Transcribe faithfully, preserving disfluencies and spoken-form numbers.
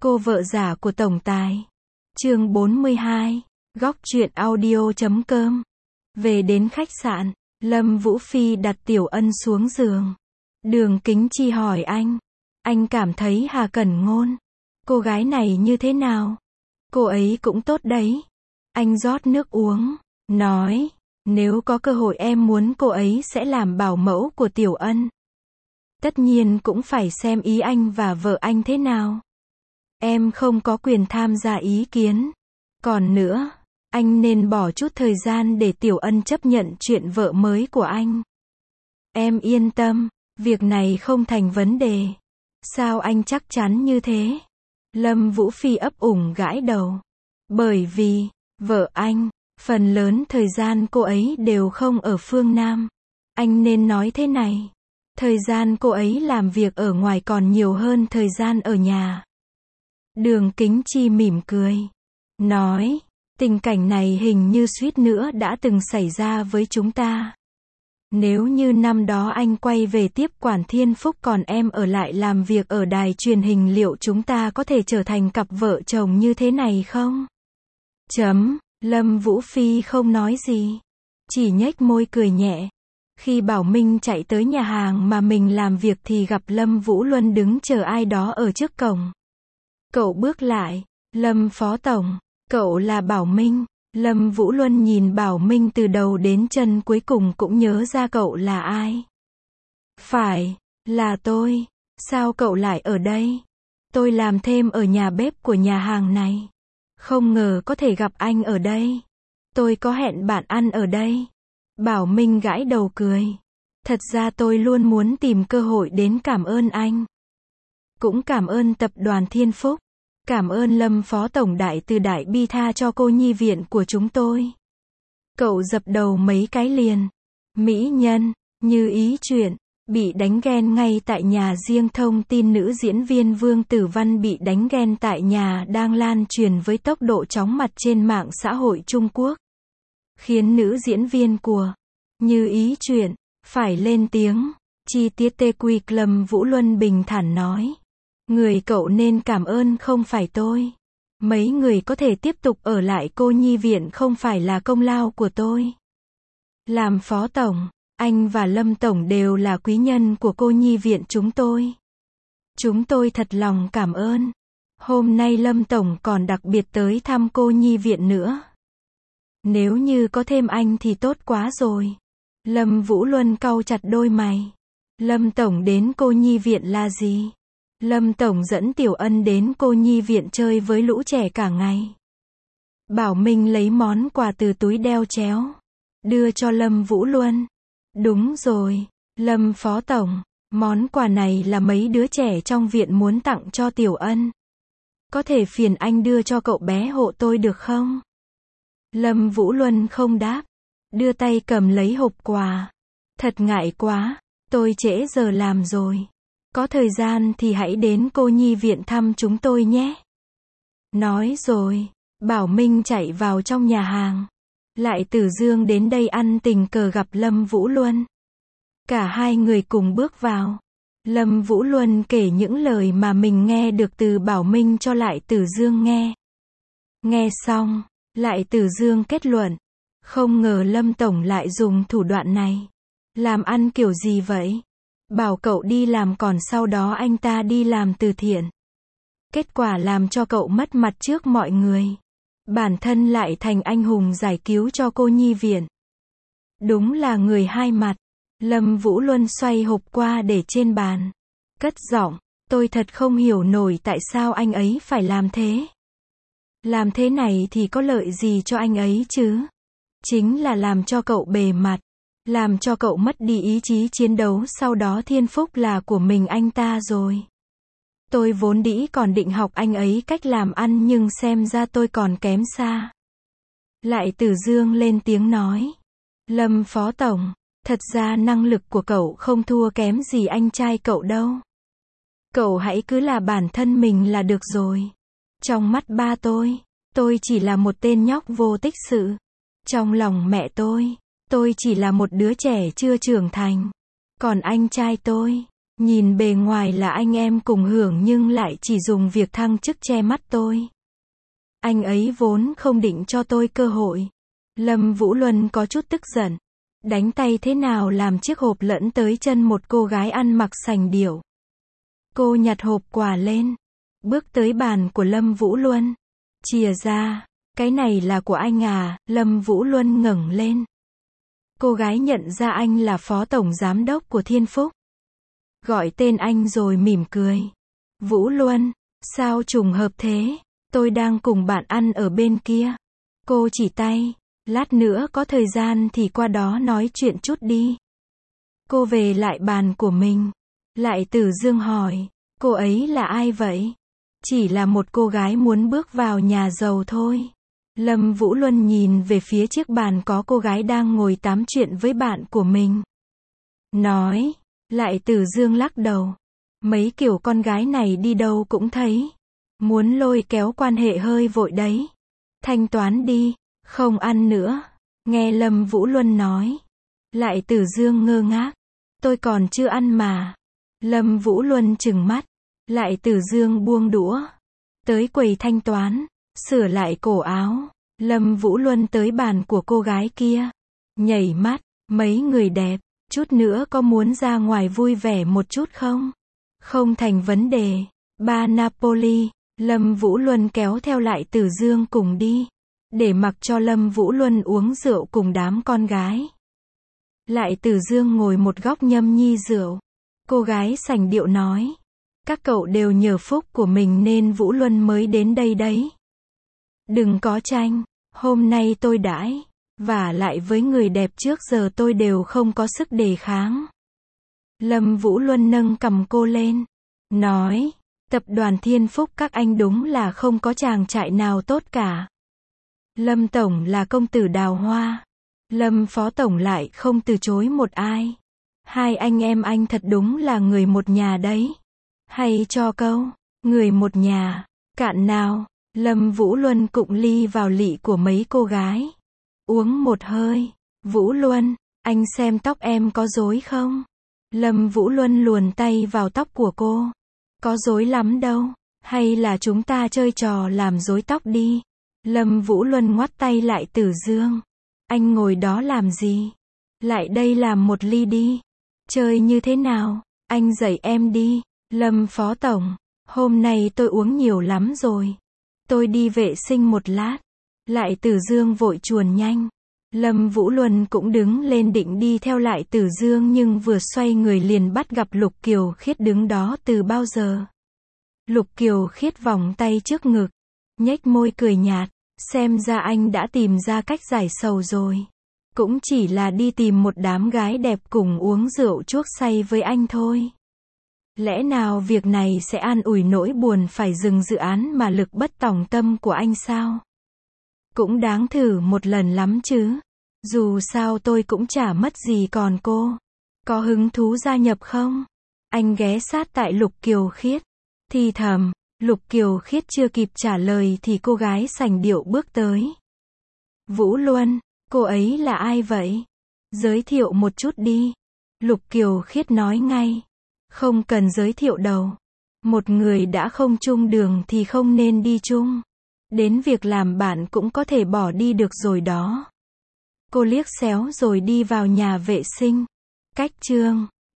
Cô vợ giả của tổng tài. Chương bốn mươi hai. Góc truyện audio chấm com. Về đến khách sạn, Lâm Vũ Phi đặt Tiểu Ân xuống giường. Đường Kính Chi hỏi anh. Anh cảm thấy Hà Cẩn Ngôn, cô gái này như thế nào? Cô ấy cũng tốt đấy. Anh rót nước uống, nói, nếu có cơ hội em muốn cô ấy sẽ làm bảo mẫu của Tiểu Ân. Tất nhiên cũng phải xem ý anh và vợ anh thế nào. Em không có quyền tham gia ý kiến. Còn nữa, anh nên bỏ chút thời gian để Tiểu Ân chấp nhận chuyện vợ mới của anh. Em yên tâm, việc này không thành vấn đề. Sao anh chắc chắn như thế? Lâm Vũ Phi ấp ủng gãi đầu. Bởi vì, vợ anh, phần lớn thời gian cô ấy đều không ở phương Nam. Anh nên nói thế này. Thời gian cô ấy làm việc ở ngoài còn nhiều hơn thời gian ở nhà. Đường Kính Chi mỉm cười. Nói, tình cảnh này hình như suýt nữa đã từng xảy ra với chúng ta. Nếu như năm đó anh quay về tiếp quản Thiên Phúc còn em ở lại làm việc ở đài truyền hình liệu chúng ta có thể trở thành cặp vợ chồng như thế này không? Chấm, Lâm Vũ Phi không nói gì. Chỉ nhếch môi cười nhẹ. Khi Bảo Minh chạy tới nhà hàng mà mình làm việc thì gặp Lâm Vũ Luân đứng chờ ai đó ở trước cổng. Cậu bước lại, Lâm Phó Tổng, cậu là Bảo Minh. Lâm Vũ Luân nhìn Bảo Minh từ đầu đến chân cuối cùng cũng nhớ ra cậu là ai. Phải, là tôi. Sao cậu lại ở đây? Tôi làm thêm ở nhà bếp của nhà hàng này. Không ngờ có thể gặp anh ở đây. Tôi có hẹn bạn ăn ở đây. Bảo Minh gãi đầu cười. Thật ra tôi luôn muốn tìm cơ hội đến cảm ơn anh. Cũng cảm ơn tập đoàn Thiên Phúc. Cảm ơn Lâm Phó Tổng đại từ đại bi tha cho cô nhi viện của chúng tôi. Cậu dập đầu mấy cái liền. Mỹ nhân, Như Ý chuyện, bị đánh ghen ngay tại nhà riêng. Thông tin nữ diễn viên Vương Tử Văn bị đánh ghen tại nhà đang lan truyền với tốc độ chóng mặt trên mạng xã hội Trung Quốc. Khiến nữ diễn viên của Như Ý chuyện phải lên tiếng. Chi tiết tê quy Lâm Vũ Luân bình thản nói. Người cậu nên cảm ơn không phải tôi. Mấy người có thể tiếp tục ở lại cô nhi viện không phải là công lao của tôi. Làm Phó Tổng, anh và Lâm Tổng đều là quý nhân của cô nhi viện chúng tôi. Chúng tôi thật lòng cảm ơn. Hôm nay Lâm Tổng còn đặc biệt tới thăm cô nhi viện nữa. Nếu như có thêm anh thì tốt quá rồi. Lâm Vũ Luân cau chặt đôi mày. Lâm Tổng đến cô nhi viện là gì? Lâm Tổng dẫn Tiểu Ân đến cô nhi viện chơi với lũ trẻ cả ngày. Bảo Minh lấy món quà từ túi đeo chéo. Đưa cho Lâm Vũ Luân. Đúng rồi, Lâm Phó Tổng. Món quà này là mấy đứa trẻ trong viện muốn tặng cho Tiểu Ân. Có thể phiền anh đưa cho cậu bé hộ tôi được không? Lâm Vũ Luân không đáp. Đưa tay cầm lấy hộp quà. Thật ngại quá, tôi trễ giờ làm rồi. Có thời gian thì hãy đến cô nhi viện thăm chúng tôi nhé. Nói rồi, Bảo Minh chạy vào trong nhà hàng. Lại Tử Dương đến đây ăn tình cờ gặp Lâm Vũ Luân. Cả hai người cùng bước vào. Lâm Vũ Luân kể những lời mà mình nghe được từ Bảo Minh cho Lại Tử Dương nghe. Nghe xong, Lại Tử Dương kết luận. Không ngờ Lâm Tổng lại dùng thủ đoạn này. Làm ăn kiểu gì vậy? Bảo cậu đi làm còn sau đó anh ta đi làm từ thiện. Kết quả làm cho cậu mất mặt trước mọi người. Bản thân lại thành anh hùng giải cứu cho cô nhi viện. Đúng là người hai mặt. Lâm Vũ Luân xoay hộp qua để trên bàn. Cất giọng, tôi thật không hiểu nổi tại sao anh ấy phải làm thế. Làm thế này thì có lợi gì cho anh ấy chứ? Chính là làm cho cậu bề mặt. Làm cho cậu mất đi ý chí chiến đấu sau đó Thiên Phúc là của mình anh ta rồi. Tôi vốn dĩ còn định học anh ấy cách làm ăn nhưng xem ra tôi còn kém xa. Lại Tử Dương lên tiếng nói. Lâm Phó Tổng, thật ra năng lực của cậu không thua kém gì anh trai cậu đâu. Cậu hãy cứ là bản thân mình là được rồi. Trong mắt ba tôi, tôi chỉ là một tên nhóc vô tích sự. Trong lòng mẹ tôi, tôi chỉ là một đứa trẻ chưa trưởng thành. Còn anh trai tôi, Nhìn bề ngoài là anh em cùng hưởng nhưng lại chỉ dùng việc thăng chức che mắt tôi. Anh ấy vốn không định cho tôi cơ hội. Lâm Vũ Luân có chút tức giận. Đánh tay thế nào làm chiếc hộp lẫn tới chân một cô gái ăn mặc sành điệu. Cô nhặt hộp quà lên. Bước tới bàn của Lâm Vũ Luân. Chìa ra. Cái này là của anh à, Lâm Vũ Luân ngẩng lên. Cô gái nhận ra anh là phó tổng giám đốc của Thiên Phúc. Gọi tên anh rồi mỉm cười. Vũ Luân, sao trùng hợp thế? Tôi đang cùng bạn ăn ở bên kia. Cô chỉ tay. Lát nữa có thời gian thì qua đó nói chuyện chút đi. Cô về lại bàn của mình. Lại Tử Dương hỏi. Cô ấy là ai vậy? Chỉ là một cô gái muốn bước vào nhà giàu thôi. Lâm Vũ Luân nhìn về phía chiếc bàn có cô gái đang ngồi tám chuyện với bạn của mình. Nói. Lại Tử Dương lắc đầu. Mấy kiểu con gái này đi đâu cũng thấy. Muốn lôi kéo quan hệ hơi vội đấy. Thanh toán đi. Không ăn nữa. Nghe Lâm Vũ Luân nói. Lại Tử Dương ngơ ngác. Tôi còn chưa ăn mà. Lâm Vũ Luân trừng mắt. Lại Tử Dương buông đũa. Tới quầy thanh toán. Sửa lại cổ áo. Lâm Vũ Luân tới bàn của cô gái kia. Nhảy mắt. Mấy người đẹp. Chút nữa có muốn ra ngoài vui vẻ một chút không? Không thành vấn đề. Ba Napoli. Lâm Vũ Luân kéo theo Lại Tử Dương cùng đi. Để mặc cho Lâm Vũ Luân uống rượu cùng đám con gái. Lại Tử Dương ngồi một góc nhâm nhi rượu. Cô gái sành điệu nói. Các cậu đều nhờ phúc của mình nên Vũ Luân mới đến đây đấy. Đừng có tranh. Hôm nay tôi đãi. Vả lại với người đẹp trước giờ tôi đều không có sức đề kháng. Lâm Vũ Luân nâng cầm cô lên. Nói. Tập đoàn Thiên Phúc các anh đúng là không có chàng trai nào tốt cả. Lâm Tổng là công tử đào hoa. Lâm Phó Tổng lại không từ chối một ai. Hai anh em anh thật đúng là người một nhà đấy. Hay cho câu. Người một nhà. Cạn nào. Lâm Vũ Luân cụng ly vào lị của mấy cô gái. Uống một hơi. Vũ Luân, anh xem tóc em có rối không? Lâm Vũ Luân luồn tay vào tóc của cô. Có rối lắm đâu. Hay là chúng ta chơi trò làm rối tóc đi. Lâm Vũ Luân ngoắt tay Lại Tử Dương. Anh ngồi đó làm gì? Lại đây làm một ly đi. Chơi như thế nào? Anh dạy em đi. Lâm Phó Tổng, hôm nay tôi uống nhiều lắm rồi. Tôi đi vệ sinh một lát. Lại Tử Dương vội chuồn nhanh. Lâm Vũ Luân cũng đứng lên định đi theo Lại Tử Dương nhưng vừa xoay người liền bắt gặp Lục Kiều Khiết đứng đó từ bao giờ. Lục Kiều Khiết vòng tay trước ngực. Nhếch môi cười nhạt. Xem ra anh đã tìm ra cách giải sầu rồi. Cũng chỉ là đi tìm một đám gái đẹp cùng uống rượu chuốc say với anh thôi. Lẽ nào việc này sẽ an ủi nỗi buồn phải dừng dự án mà lực bất tòng tâm của anh sao? Cũng đáng thử một lần lắm chứ. Dù sao tôi cũng chả mất gì còn cô. Có hứng thú gia nhập không? Anh ghé sát tại Lục Kiều Khiết. Thì thầm, Lục Kiều Khiết chưa kịp trả lời thì cô gái sành điệu bước tới. Vũ Luân, cô ấy là ai vậy? Giới thiệu một chút đi. Lục Kiều Khiết nói ngay. Không cần giới thiệu đâu. Một người đã không chung đường thì không nên đi chung. Đến việc làm bạn cũng có thể bỏ đi được rồi đó. Cô liếc xéo rồi đi vào nhà vệ sinh. Cách chương